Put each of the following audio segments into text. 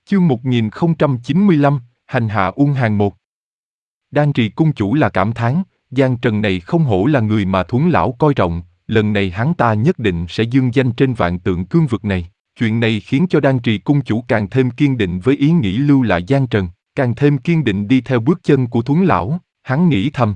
Chương 1095, hành hạ Uông Hàn 1. Đan Trì cung chủ là cảm thán, Giang Trần này không hổ là người mà Thuấn lão coi trọng, lần này hắn ta nhất định sẽ dương danh trên vạn tượng cương vực này. Chuyện này khiến cho Đan Trì cung chủ càng thêm kiên định với ý nghĩ lưu lại Giang Trần, càng thêm kiên định đi theo bước chân của Thuấn lão. Hắn nghĩ thầm,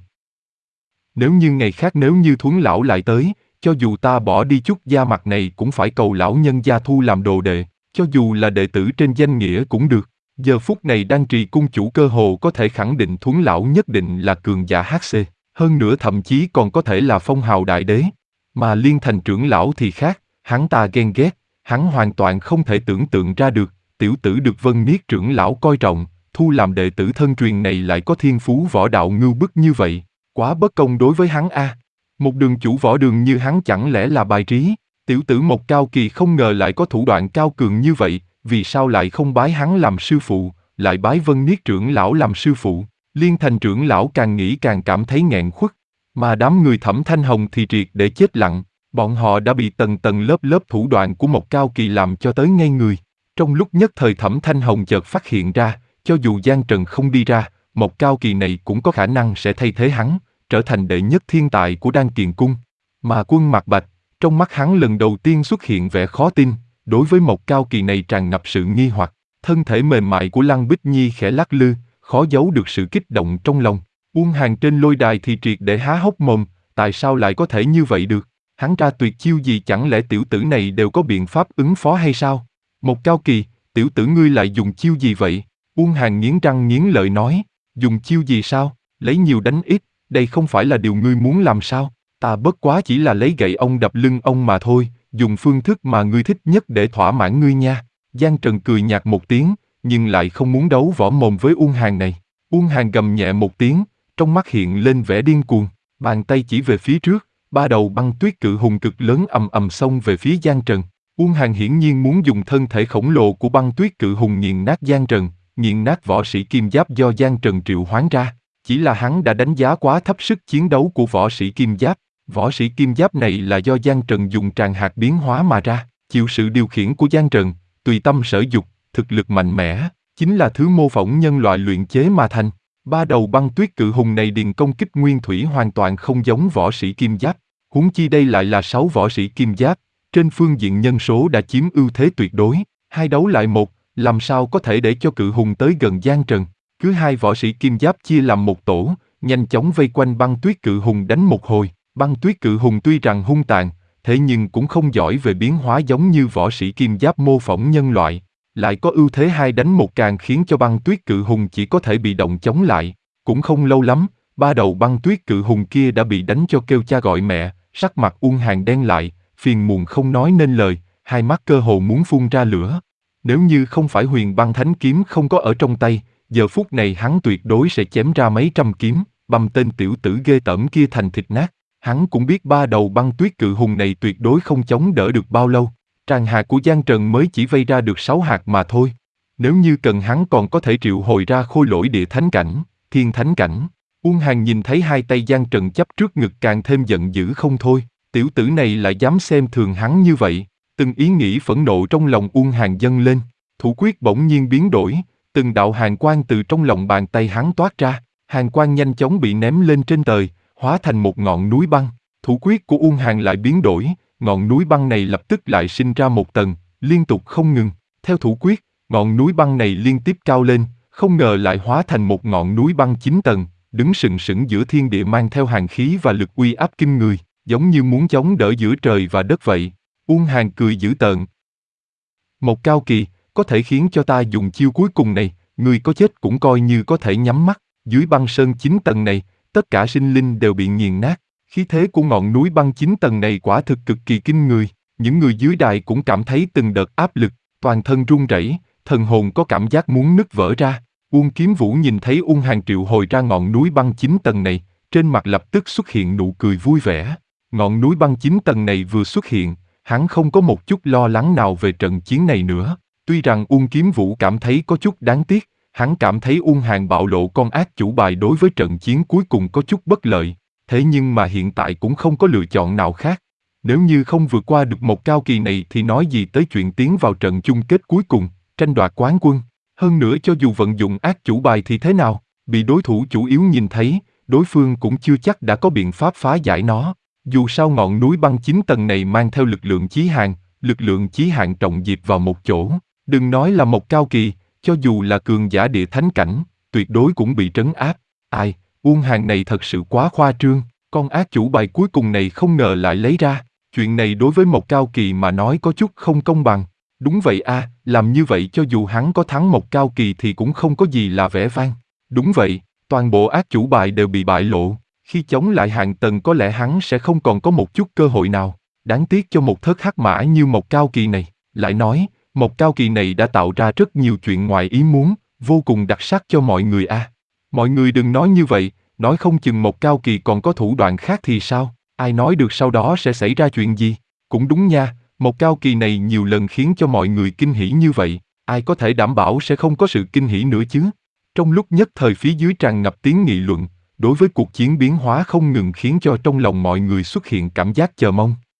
nếu như ngày khác nếu như Thuấn lão lại tới, cho dù ta bỏ đi chút da mặt này cũng phải cầu lão nhân gia thu làm đồ đệ, cho dù là đệ tử trên danh nghĩa cũng được. Giờ phút này Đan Trì cung chủ cơ hồ có thể khẳng định Thuấn lão nhất định là cường giả HC, hơn nữa thậm chí còn có thể là phong hào đại đế. Mà Liên Thành trưởng lão thì khác, hắn ta ghen ghét, hắn hoàn toàn không thể tưởng tượng ra được, tiểu tử được Vân Niết trưởng lão coi trọng, thu làm đệ tử thân truyền này lại có thiên phú võ đạo ngưu bức như vậy, quá bất công đối với hắn a. Một đường chủ võ đường như hắn chẳng lẽ là bài trí? Tiểu tử Mộc Cao Kỳ không ngờ lại có thủ đoạn cao cường như vậy, vì sao lại không bái hắn làm sư phụ, lại bái Vân Niết trưởng lão làm sư phụ? Liên Thành trưởng lão càng nghĩ càng cảm thấy nghẹn khuất, mà đám người Thẩm Thanh Hồng thì triệt để chết lặng, bọn họ đã bị tầng tầng lớp lớp thủ đoạn của Mộc Cao Kỳ làm cho tới ngây người. Trong lúc nhất thời Thẩm Thanh Hồng chợt phát hiện ra, cho dù Giang Trần không đi ra, Mộc Cao Kỳ này cũng có khả năng sẽ thay thế hắn, trở thành đệ nhất thiên tài của Đan Kiền Cung. Mà Quân Mạc Bạch, trong mắt hắn lần đầu tiên xuất hiện vẻ khó tin, đối với Mộc Cao Kỳ này tràn ngập sự nghi hoặc. Thân thể mềm mại của Lăng Bích Nhi khẽ lắc lư, khó giấu được sự kích động trong lòng. Uông Hàn trên lôi đài thì triệt để há hốc mồm, tại sao lại có thể như vậy được? Hắn ra tuyệt chiêu gì, chẳng lẽ tiểu tử này đều có biện pháp ứng phó hay sao? Mộc Cao Kỳ, tiểu tử ngươi lại dùng chiêu gì vậy? Uông Hàn nghiến răng nghiến lợi nói, dùng chiêu gì sao? Lấy nhiều đánh ít, đây không phải là điều ngươi muốn làm sao? Ta bất quá chỉ là lấy gậy ông đập lưng ông mà thôi, dùng phương thức mà ngươi thích nhất để thỏa mãn ngươi nha. Giang Trần cười nhạt một tiếng, nhưng lại không muốn đấu võ mồm với Uông Hàn này. Uông Hàn gầm nhẹ một tiếng, trong mắt hiện lên vẻ điên cuồng, bàn tay chỉ về phía trước, ba đầu băng tuyết cự hùng cực lớn ầm ầm xông về phía Giang Trần. Uông Hàn hiển nhiên muốn dùng thân thể khổng lồ của băng tuyết cự hùng nghiền nát Giang Trần, nghiền nát võ sĩ kim giáp do Giang Trần triệu hoán ra. Chỉ là hắn đã đánh giá quá thấp sức chiến đấu của võ sĩ kim giáp. Võ sĩ kim giáp này là do Giang Trần dùng tràng hạt biến hóa mà ra, chịu sự điều khiển của Giang Trần, tùy tâm sở dục, thực lực mạnh mẽ, chính là thứ mô phỏng nhân loại luyện chế mà thành. Ba đầu băng tuyết cự hùng này điền công kích nguyên thủy hoàn toàn không giống võ sĩ kim giáp, huống chi đây lại là 6 võ sĩ kim giáp, trên phương diện nhân số đã chiếm ưu thế tuyệt đối, hai đấu lại một, làm sao có thể để cho cự hùng tới gần Giang Trần. Cứ hai võ sĩ kim giáp chia làm một tổ, nhanh chóng vây quanh băng tuyết cự hùng đánh một hồi. Băng tuyết cự hùng tuy rằng hung tàn, thế nhưng cũng không giỏi về biến hóa giống như võ sĩ kim giáp mô phỏng nhân loại. Lại có ưu thế 2 đánh 1 càng khiến cho băng tuyết cự hùng chỉ có thể bị động chống lại. Cũng không lâu lắm, ba đầu băng tuyết cự hùng kia đã bị đánh cho kêu cha gọi mẹ, sắc mặt Uông Hàn đen lại, phiền muộn không nói nên lời, hai mắt cơ hồ muốn phun ra lửa. Nếu như không phải Huyền Băng Thánh Kiếm không có ở trong tay, giờ phút này hắn tuyệt đối sẽ chém ra mấy trăm kiếm, băm tên tiểu tử ghê tởm kia thành thịt nát. Hắn cũng biết ba đầu băng tuyết cự hùng này tuyệt đối không chống đỡ được bao lâu. Tràng hạt của Giang Trần mới chỉ vây ra được 6 hạt mà thôi. Nếu như cần hắn còn có thể triệu hồi ra khôi lỗi địa thánh cảnh, thiên thánh cảnh. Uông Hàn nhìn thấy hai tay Giang Trần chấp trước ngực càng thêm giận dữ không thôi. Tiểu tử này lại dám xem thường hắn như vậy. Từng ý nghĩ phẫn nộ trong lòng Uông Hàn dâng lên. Thủ quyết bỗng nhiên biến đổi. Từng đạo hàn quang từ trong lòng bàn tay hắn toát ra. Hàn quang nhanh chóng bị ném lên trên trời, hóa thành một ngọn núi băng. Thủ quyết của Uông Hàn lại biến đổi, ngọn núi băng này lập tức lại sinh ra một tầng, liên tục không ngừng. Theo thủ quyết, ngọn núi băng này liên tiếp cao lên, không ngờ lại hóa thành một ngọn núi băng 9 tầng, đứng sừng sững giữa thiên địa mang theo hàn khí và lực uy áp kinh người, giống như muốn chống đỡ giữa trời và đất vậy. Uông Hàn cười dữ tợn. Mộc Cao Kỳ, có thể khiến cho ta dùng chiêu cuối cùng này, người có chết cũng coi như có thể nhắm mắt. Dưới băng sơn 9 tầng này, tất cả sinh linh đều bị nghiền nát. Khí thế của ngọn núi băng 9 tầng này quả thực cực kỳ kinh người. Những người dưới đài cũng cảm thấy từng đợt áp lực, toàn thân run rẩy, thần hồn có cảm giác muốn nứt vỡ ra. Uông Kiếm Vũ nhìn thấy Uông Hàn triệu hồi ra ngọn núi băng 9 tầng này, trên mặt lập tức xuất hiện nụ cười vui vẻ. Ngọn núi băng 9 tầng này vừa xuất hiện, hắn không có một chút lo lắng nào về trận chiến này nữa. Tuy rằng Uông Kiếm Vũ cảm thấy có chút đáng tiếc, hắn cảm thấy Uông Hàn bạo lộ con ác chủ bài đối với trận chiến cuối cùng có chút bất lợi, thế nhưng mà hiện tại cũng không có lựa chọn nào khác. Nếu như không vượt qua được một Cao Kỳ này thì nói gì tới chuyện tiến vào trận chung kết cuối cùng, tranh đoạt quán quân. Hơn nữa cho dù vận dụng ác chủ bài thì thế nào, bị đối thủ chủ yếu nhìn thấy, đối phương cũng chưa chắc đã có biện pháp phá giải nó. Dù sao ngọn núi băng 9 tầng này mang theo lực lượng chí hạn trọng dịp vào một chỗ. Đừng nói là một cao kỳ, cho dù là cường giả địa thánh cảnh, tuyệt đối cũng bị trấn áp. Ai, Uông Hàn này thật sự quá khoa trương, con ác chủ bài cuối cùng này không ngờ lại lấy ra. Chuyện này đối với một cao kỳ mà nói có chút không công bằng. Đúng vậy a, làm như vậy cho dù hắn có thắng một cao kỳ thì cũng không có gì là vẻ vang. Đúng vậy, toàn bộ ác chủ bài đều bị bại lộ. Khi chống lại hạng tầng có lẽ hắn sẽ không còn có một chút cơ hội nào. Đáng tiếc cho một thất hắc mã như một cao kỳ này. Lại nói, một cao kỳ này đã tạo ra rất nhiều chuyện ngoài ý muốn, vô cùng đặc sắc cho mọi người a. Mọi người đừng nói như vậy, nói không chừng một cao kỳ còn có thủ đoạn khác thì sao, ai nói được sau đó sẽ xảy ra chuyện gì. Cũng đúng nha, một cao kỳ này nhiều lần khiến cho mọi người kinh hỉ như vậy, ai có thể đảm bảo sẽ không có sự kinh hỉ nữa chứ. Trong lúc nhất thời phía dưới tràn ngập tiếng nghị luận, đối với cuộc chiến biến hóa không ngừng khiến cho trong lòng mọi người xuất hiện cảm giác chờ mong.